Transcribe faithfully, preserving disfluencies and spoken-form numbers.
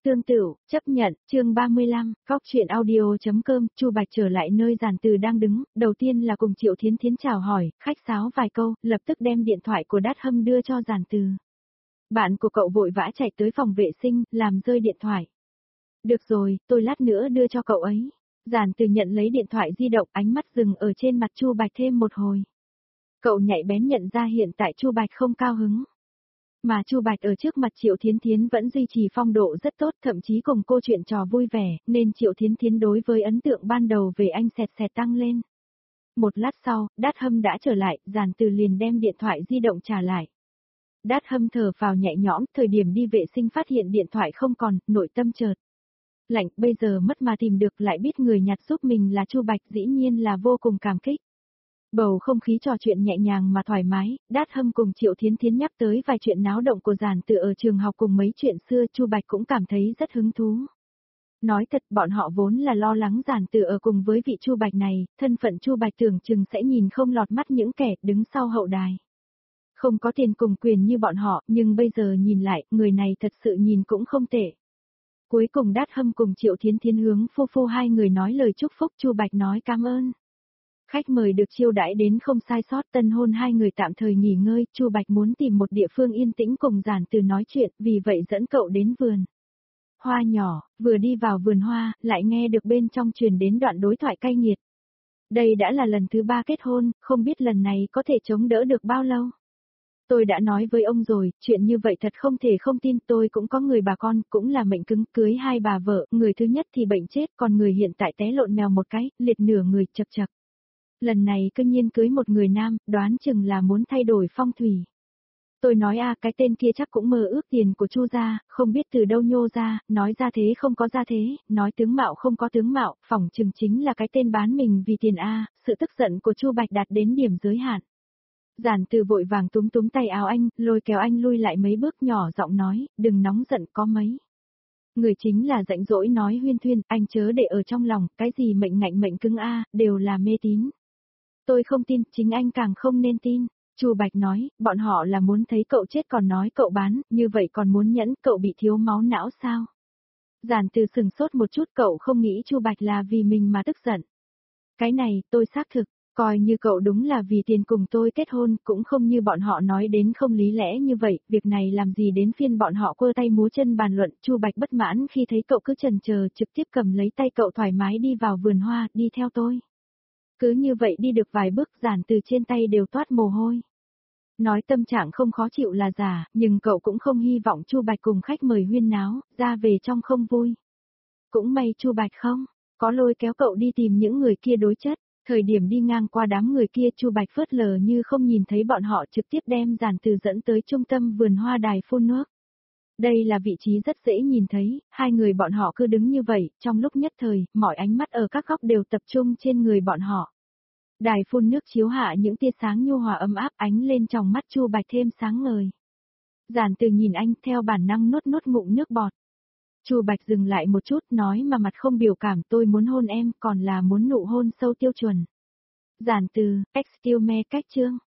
Tương Tửu, chấp nhận, chương ba mươi lăm, góc truyện audio.com, Chu Bạch trở lại nơi Giản Từ đang đứng, đầu tiên là cùng Triệu Thiến Thiến chào hỏi, khách sáo vài câu, lập tức đem điện thoại của Đát Hâm đưa cho Giản Từ. Bạn của cậu vội vã chạy tới phòng vệ sinh, làm rơi điện thoại. Được rồi, tôi lát nữa đưa cho cậu ấy. Giản Từ nhận lấy điện thoại di động, ánh mắt dừng ở trên mặt Chu Bạch thêm một hồi. Cậu nhạy bén nhận ra hiện tại Chu Bạch không cao hứng. Mà Chu Bạch ở trước mặt Triệu Thiến Thiến vẫn duy trì phong độ rất tốt, thậm chí cùng cô chuyện trò vui vẻ, nên Triệu Thiến Thiến đối với ấn tượng ban đầu về anh xẹt xẹt tăng lên. Một lát sau, Đát Hâm đã trở lại, Giản Từ liền đem điện thoại di động trả lại. Đát Hâm thở phào nhẹ nhõm, thời điểm đi vệ sinh phát hiện điện thoại không còn, nội tâm chợt lạnh, bây giờ mất mà tìm được, lại biết người nhặt giúp mình là Chu Bạch, dĩ nhiên là vô cùng cảm kích. Bầu không khí trò chuyện nhẹ nhàng mà thoải mái, Đát Hâm cùng Triệu Thiến Thiến nhắc tới vài chuyện náo động của Giản Từ ở trường học cùng mấy chuyện xưa, Chu Bạch cũng cảm thấy rất hứng thú. Nói thật, bọn họ vốn là lo lắng Giản Từ ở cùng với vị Chu Bạch này, thân phận Chu Bạch tưởng chừng sẽ nhìn không lọt mắt những kẻ đứng sau hậu đài. Không có tiền cùng quyền như bọn họ, nhưng bây giờ nhìn lại, người này thật sự nhìn cũng không tệ. Cuối cùng Đát Hâm cùng Triệu Thiến Thiến hướng phu phu hai người nói lời chúc phúc, Chu Bạch nói cảm ơn. Khách mời được chiêu đãi đến không sai sót, tân hôn hai người tạm thời nghỉ ngơi, Chu Bạch muốn tìm một địa phương yên tĩnh cùng Giản Từ nói chuyện, vì vậy dẫn cậu đến vườn hoa nhỏ, vừa đi vào vườn hoa, lại nghe được bên trong truyền đến đoạn đối thoại cay nghiệt. Đây đã là lần thứ ba kết hôn, không biết lần này có thể chống đỡ được bao lâu. Tôi đã nói với ông rồi, chuyện như vậy thật không thể không tin, tôi cũng có người bà con, cũng là mệnh cứng, cưới hai bà vợ, người thứ nhất thì bệnh chết, còn người hiện tại té lộn mèo một cái, liệt nửa người, chật chật. Lần này cư nhiên cưới một người nam, đoán chừng là muốn thay đổi phong thủy. Tôi nói a, cái tên kia chắc cũng mơ ước tiền của Chu gia, không biết từ đâu nhô ra, nói ra thế không có ra thế, nói tướng mạo không có tướng mạo, phỏng chừng chính là cái tên bán mình vì tiền a, sự tức giận của Chu Bạch đạt đến điểm giới hạn. Giản Từ vội vàng túm túm tay áo anh, lôi kéo anh lui lại mấy bước, nhỏ giọng nói, đừng nóng giận, có mấy người chính là rãnh rỗi nói huyên thuyên, anh chớ để ở trong lòng, cái gì mệnh ngạnh mệnh cứng a, đều là mê tín. Tôi không tin, chính anh càng không nên tin. Chu Bạch nói, bọn họ là muốn thấy cậu chết còn nói cậu bán, như vậy còn muốn nhẫn, cậu bị thiếu máu não sao? Giản Từ sừng sốt một chút, cậu không nghĩ Chu Bạch là vì mình mà tức giận. Cái này, tôi xác thực, coi như cậu đúng là vì tiền cùng tôi kết hôn, cũng không như bọn họ nói đến không lý lẽ như vậy, việc này làm gì đến phiên bọn họ quơ tay múa chân bàn luận. Chu Bạch bất mãn khi thấy cậu cứ chần chờ, trực tiếp cầm lấy tay cậu thoải mái đi vào vườn hoa, đi theo tôi. Cứ như vậy đi được vài bước, Giản Từ trên tay đều toát mồ hôi. Nói tâm trạng không khó chịu là giả, nhưng cậu cũng không hy vọng Chu Bạch cùng khách mời huyên náo, ra về trong không vui. Cũng may Chu Bạch không có lôi kéo cậu đi tìm những người kia đối chất, thời điểm đi ngang qua đám người kia Chu Bạch phớt lờ như không nhìn thấy bọn họ, trực tiếp đem Giản Từ dẫn tới trung tâm vườn hoa đài phun nước. Đây là vị trí rất dễ nhìn thấy, hai người bọn họ cứ đứng như vậy, trong lúc nhất thời, mọi ánh mắt ở các góc đều tập trung trên người bọn họ. Đài phun nước chiếu hạ những tia sáng nhu hòa ấm áp, ánh lên trong mắt Chu Bạch thêm sáng ngời. Giản Từ nhìn anh, theo bản năng nuốt nuốt ngụm nước bọt. Chu Bạch dừng lại một chút, nói mà mặt không biểu cảm, tôi muốn hôn em, còn là muốn nụ hôn sâu tiêu chuẩn. Giản Từ, excuse me, cách chương.